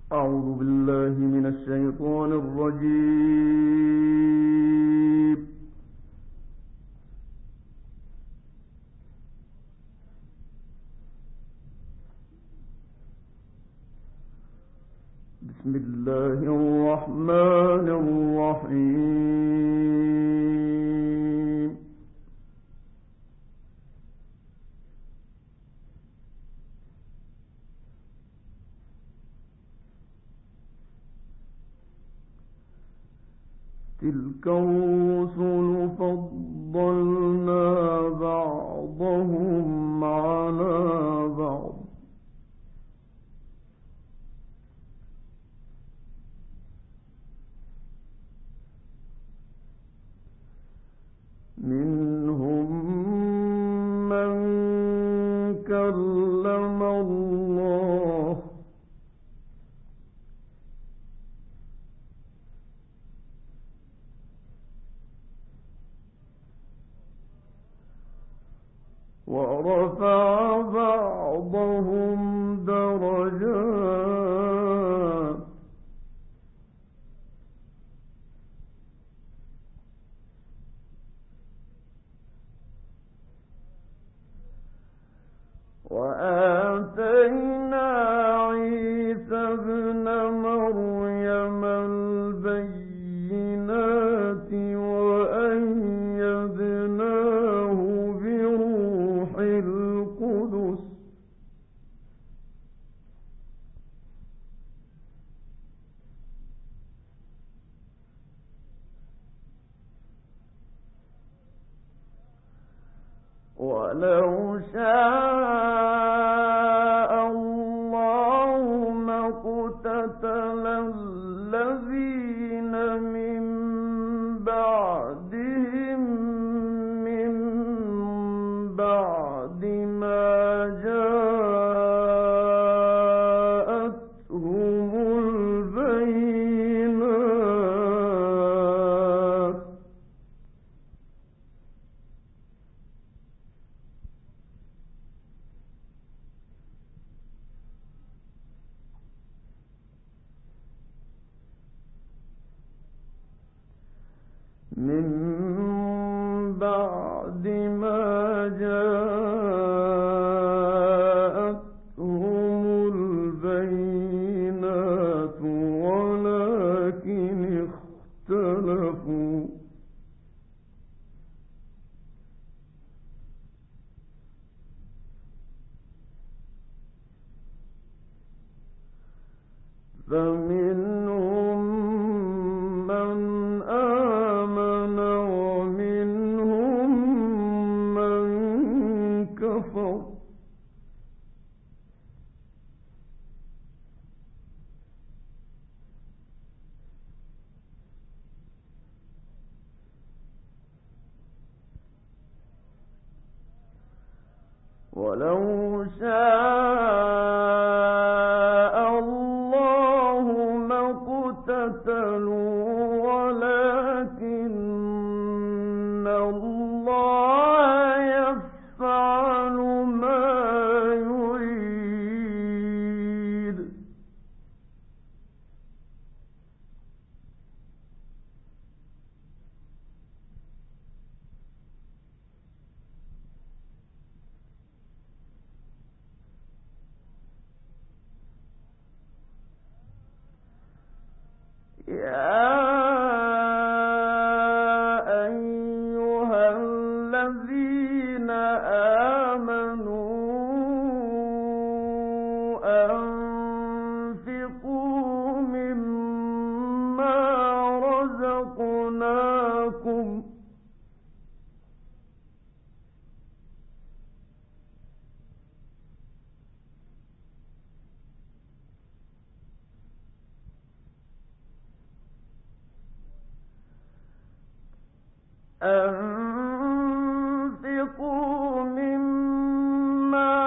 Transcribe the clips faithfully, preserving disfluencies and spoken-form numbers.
أعوذ بالله من الشيطان الرجيم. بسم الله الرحمن الرحيم. تلك الرسل فضلنا بعضهم على بعض منهم من كلم الله ورفع بعضهم درجات وآتينا عيسى ابن مريم البينات وأيدناه بروح القدس ولو شاء الله ما اقتتل الذين من بعدهم من بعد ما جاءتهم البينات من بعد ما جاءتهم البينات ولكن اختلفوا فمنهم من آمن ومنهم من كفر ولو شاء الله ما اقتتلوا ولكن الله يفعل ما يريد يا أيها الذين آمنوا أنفقوا مما رزقناكم أنفقوا مما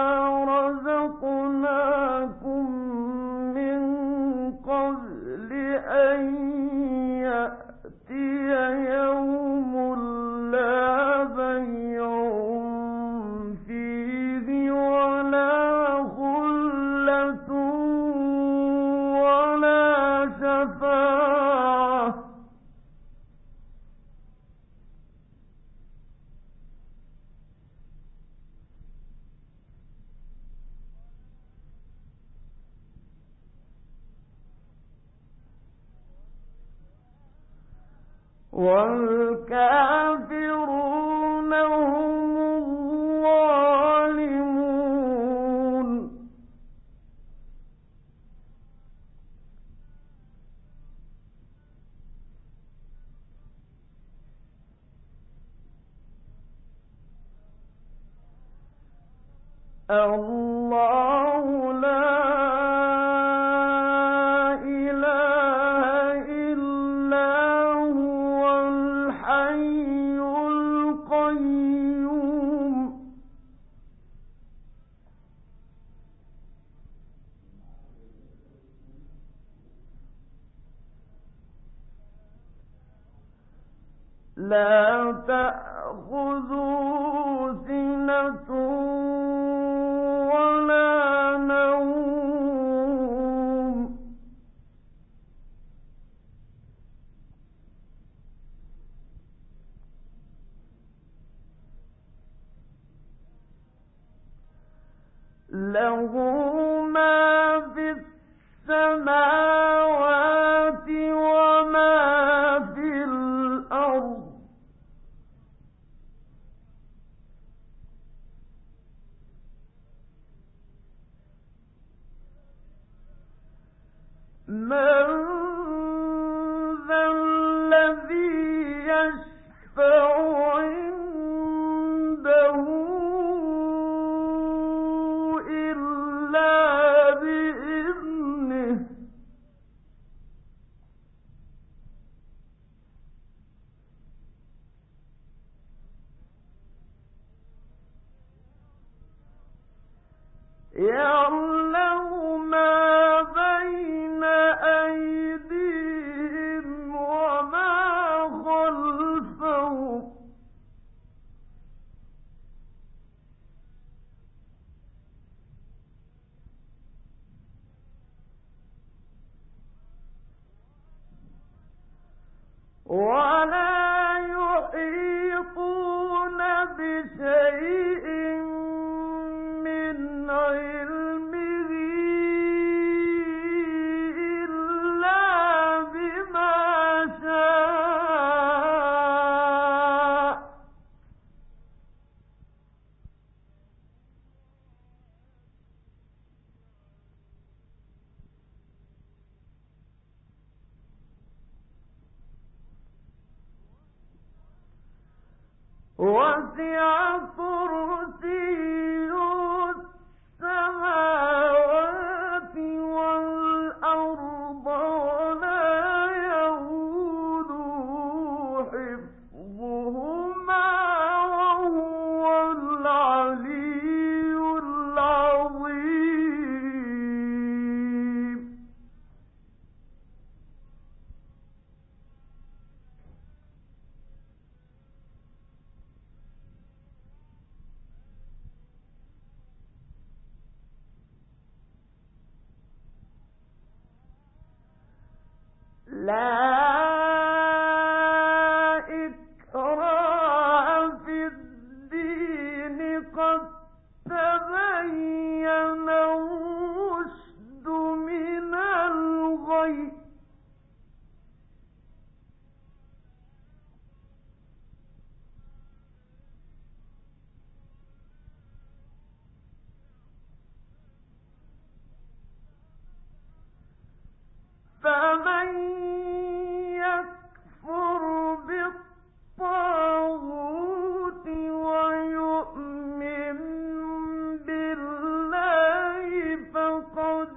رزقناكم من قبل أن يأتي يوم لا بيع فيه ولا خلة ولا والكافرون هم الظالمون. الله لا إله إلا هو الحي القيوم. لا تأخذه سنة ولا نوم. له ما في السماوات وما في الأرض. من ذا الذي يشفع عنده إلا بإذنه. يعلم ما بين أيديهم وما خلفهم. ولا يحيطون بشيء من علمه إلا بما شاء. وسع كرسيه السماوات والأرض ولا يئوده حفظهما وهو العلي العظيم. لا إكراه في الدين قد تبين الرشد من الغي. فمن يكفر بالطاغوت ويؤمن بالله فقد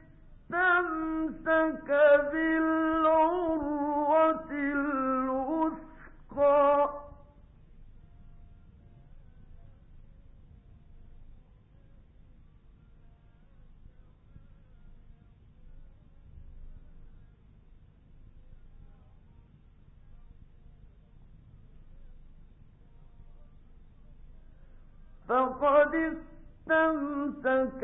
استمسك بالعروة الوثقى. فقد استمسك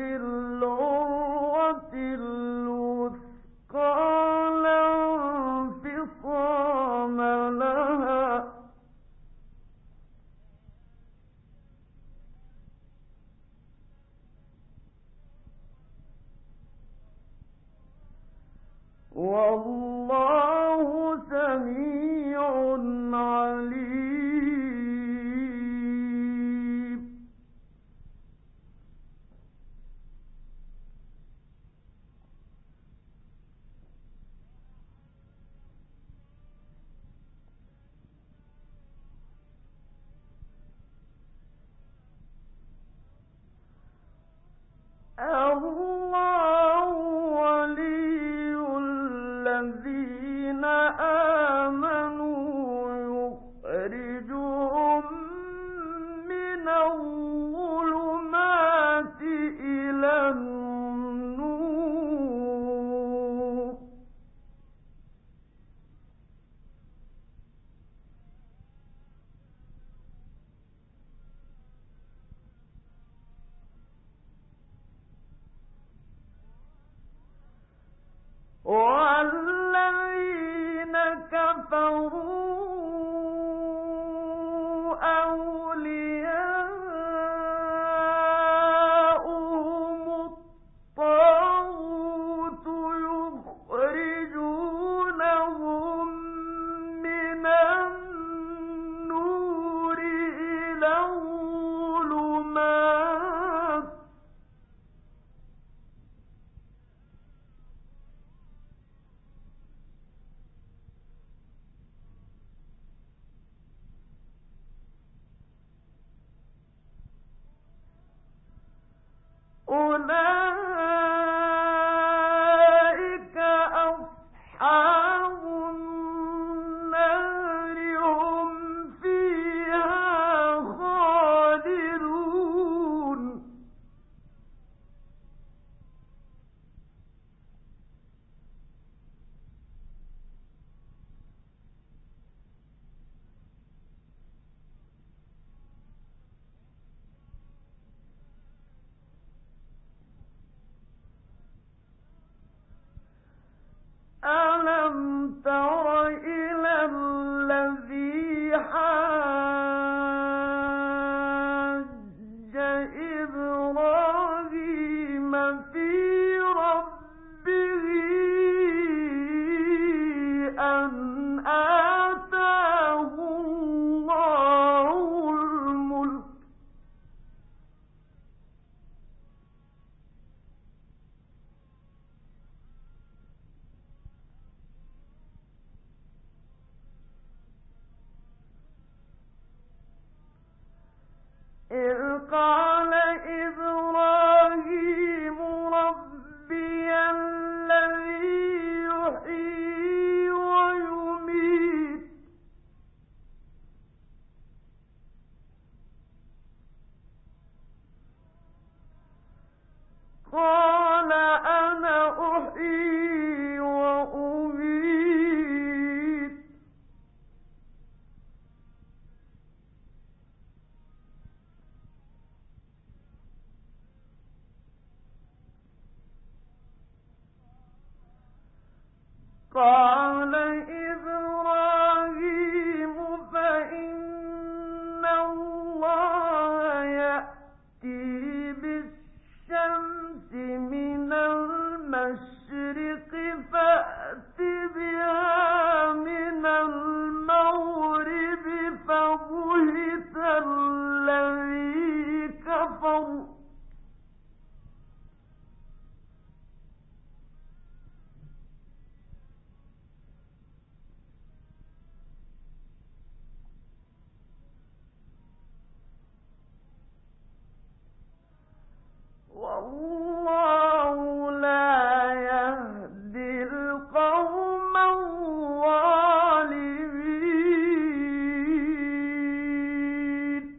بالعروة الوثقى لا انفصام لها. والله سميع قال إبراهيم ربي الذي يحيي ويميت قال أنا أحيي وأميت قال إبراهيم فإن الله يأتي بالشمس من المشرق فأت بها من المغرب فبهت الذي كفر والله لا يهدي القوم الظالمين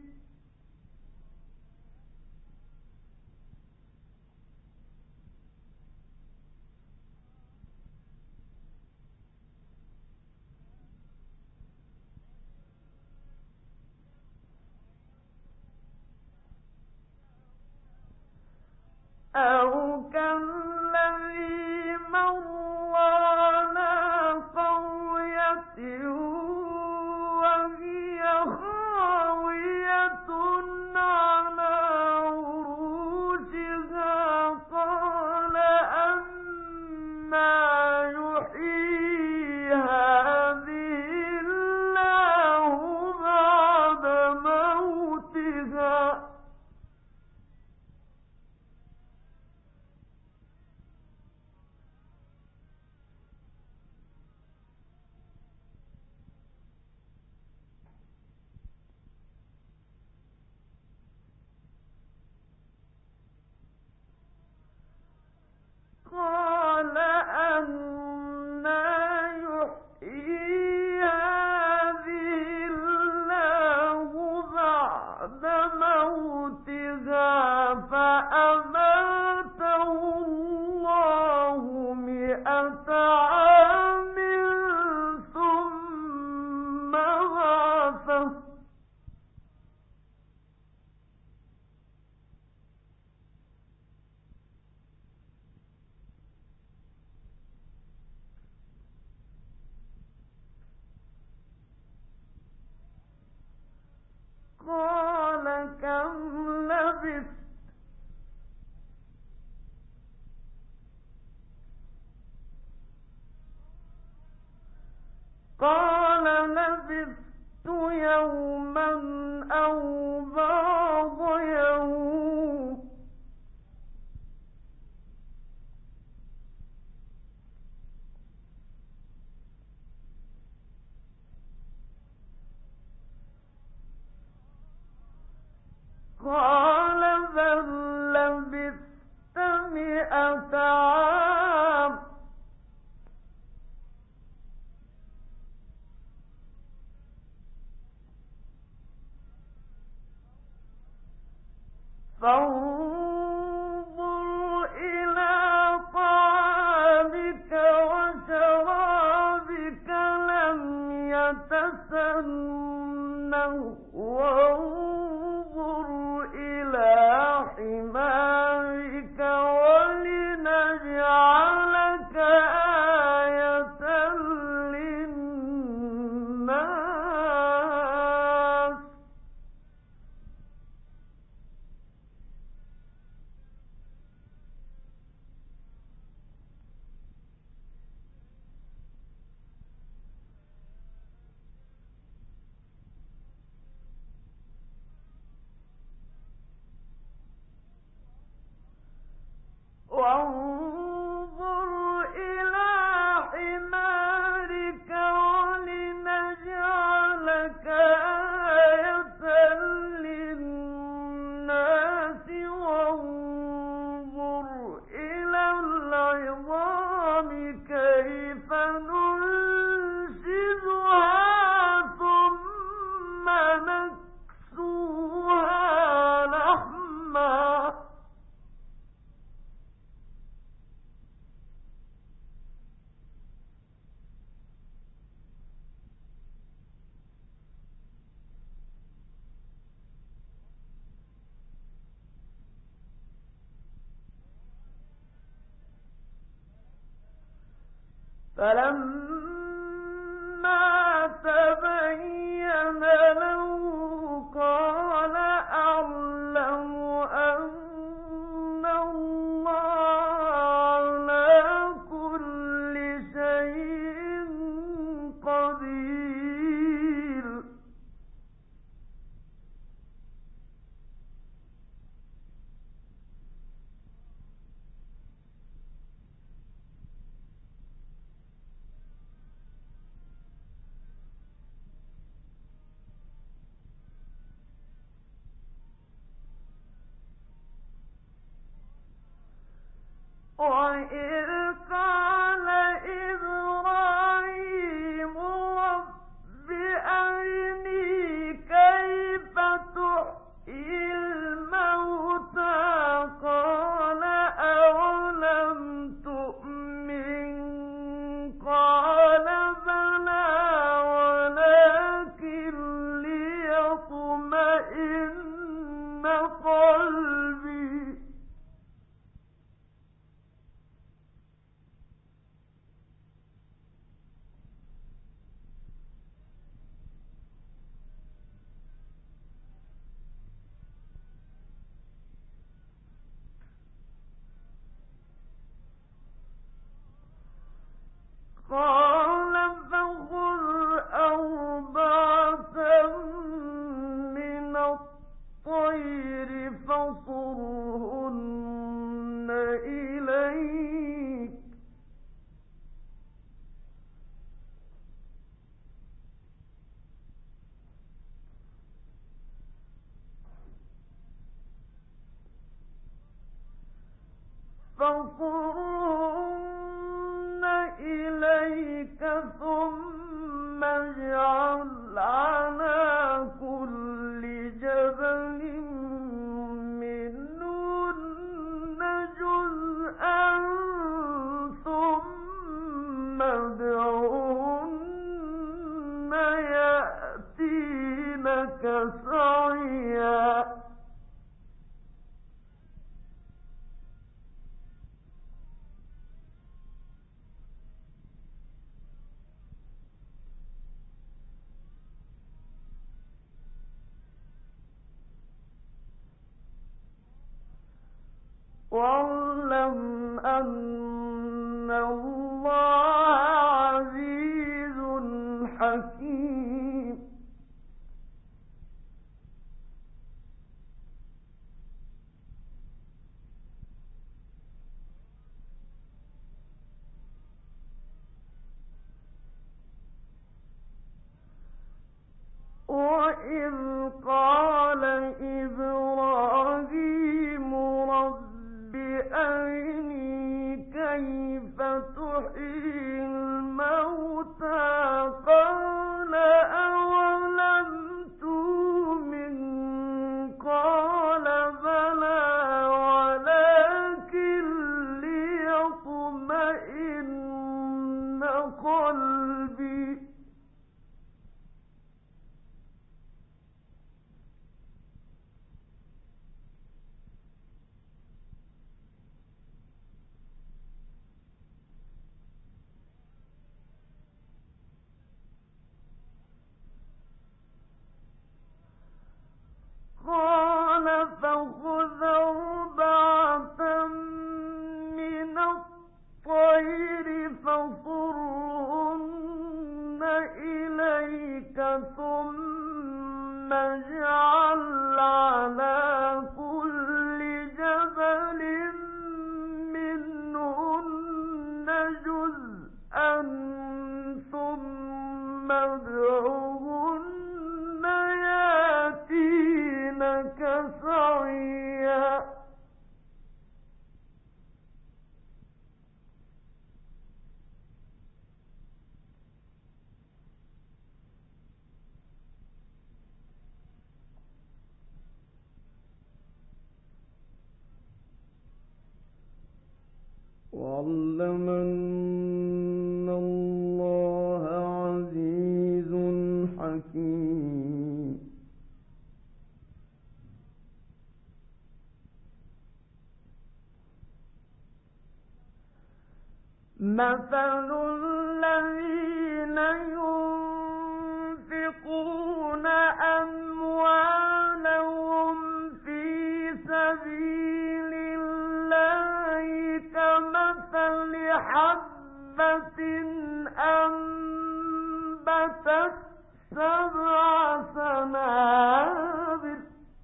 أو كالذي مر على قرية وهي خاوية على عروشها قال أنى يحيي هذه الله بعد موتها قال أنى يحيي هذه الله بعد موتها فأماته الله مئة عام ثم بعثه قال كم لبثت قال لبثت يوما أو بعض يوم قال بل لبثت مئة عام فانظر إلى طعامك وشرابك لم يتسنه وانظر إلى فلما تبين له قال أعلم أن الله على كل شيء قدير. وإذ قال إبراهيم رب أرني كيف تحيي الموتى قال أولم تؤمن قال بلى ولكن ليطمئن قلبي. قال فخذ أربعة من الطير فصرهن إليك فصرهن إليك ثم اجعل على كل جبل منهن جزءا ثم ادعهن يأتينك سعيا. واعلم أن الله عزيز حكيم. وإذ قال إبراهيم رب أرني كيف تحيي الموتى قال أولم تؤمن قال بلى ولكن ليطمئن قلبي. قال فخذ أربعة من الطير فصرهن إليك ثم اجعل على كل جبل منهن جزءا ثم ادعهن يأتينك سعيا. واعلم أن الله عزيز حكيم. مثل الذين ينفقون أموالهم في سبيل الله كمثل حبة أنبتت سبع سنابل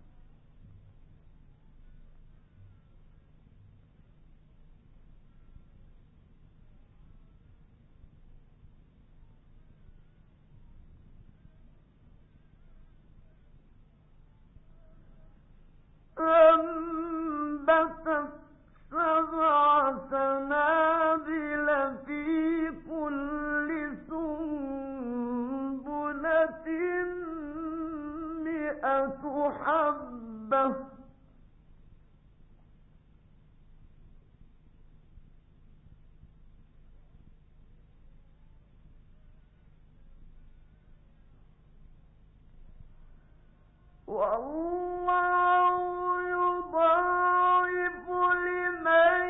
أنبتت سبع سنابل في كل سنبلة مئة حبة والله يضاعف لمن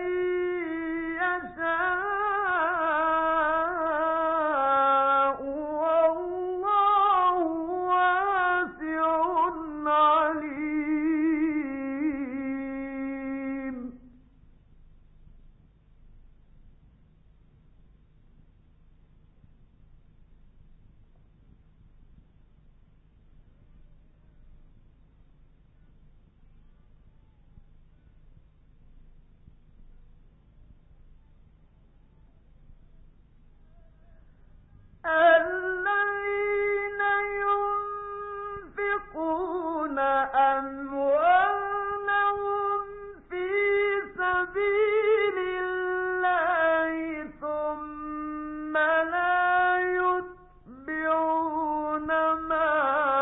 يشاء والله واسع عليم. الذين ينفقون أموالهم في سبيل الله ثم لا يتبعون ما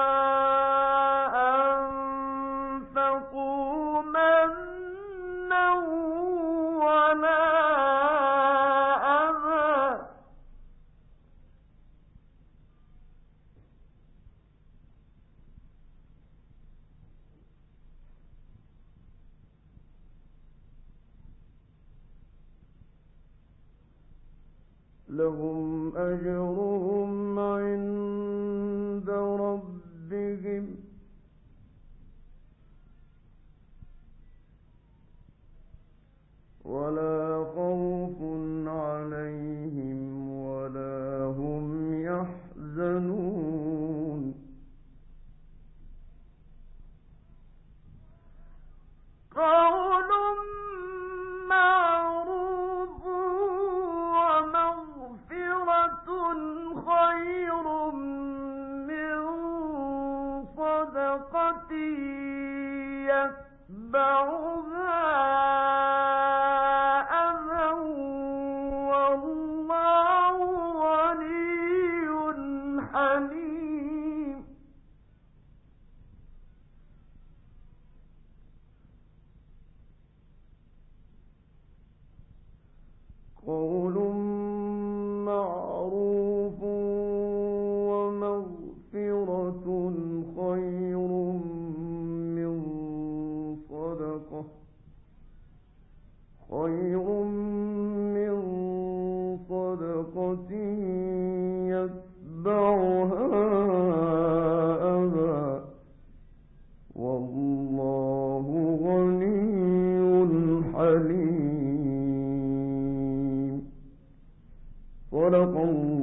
أنفقوا منا ولا لهم أجرهم عند ربهم ولا خوف عليهم ولا هم يحزنون. قول معروف ومغفرة خير من صدقة يتبعها أذى والله غني حليم. قول معروف ومغفرة خير من صدقة خير من صدقة يتبعها أذى والله غني حليم. صدق الله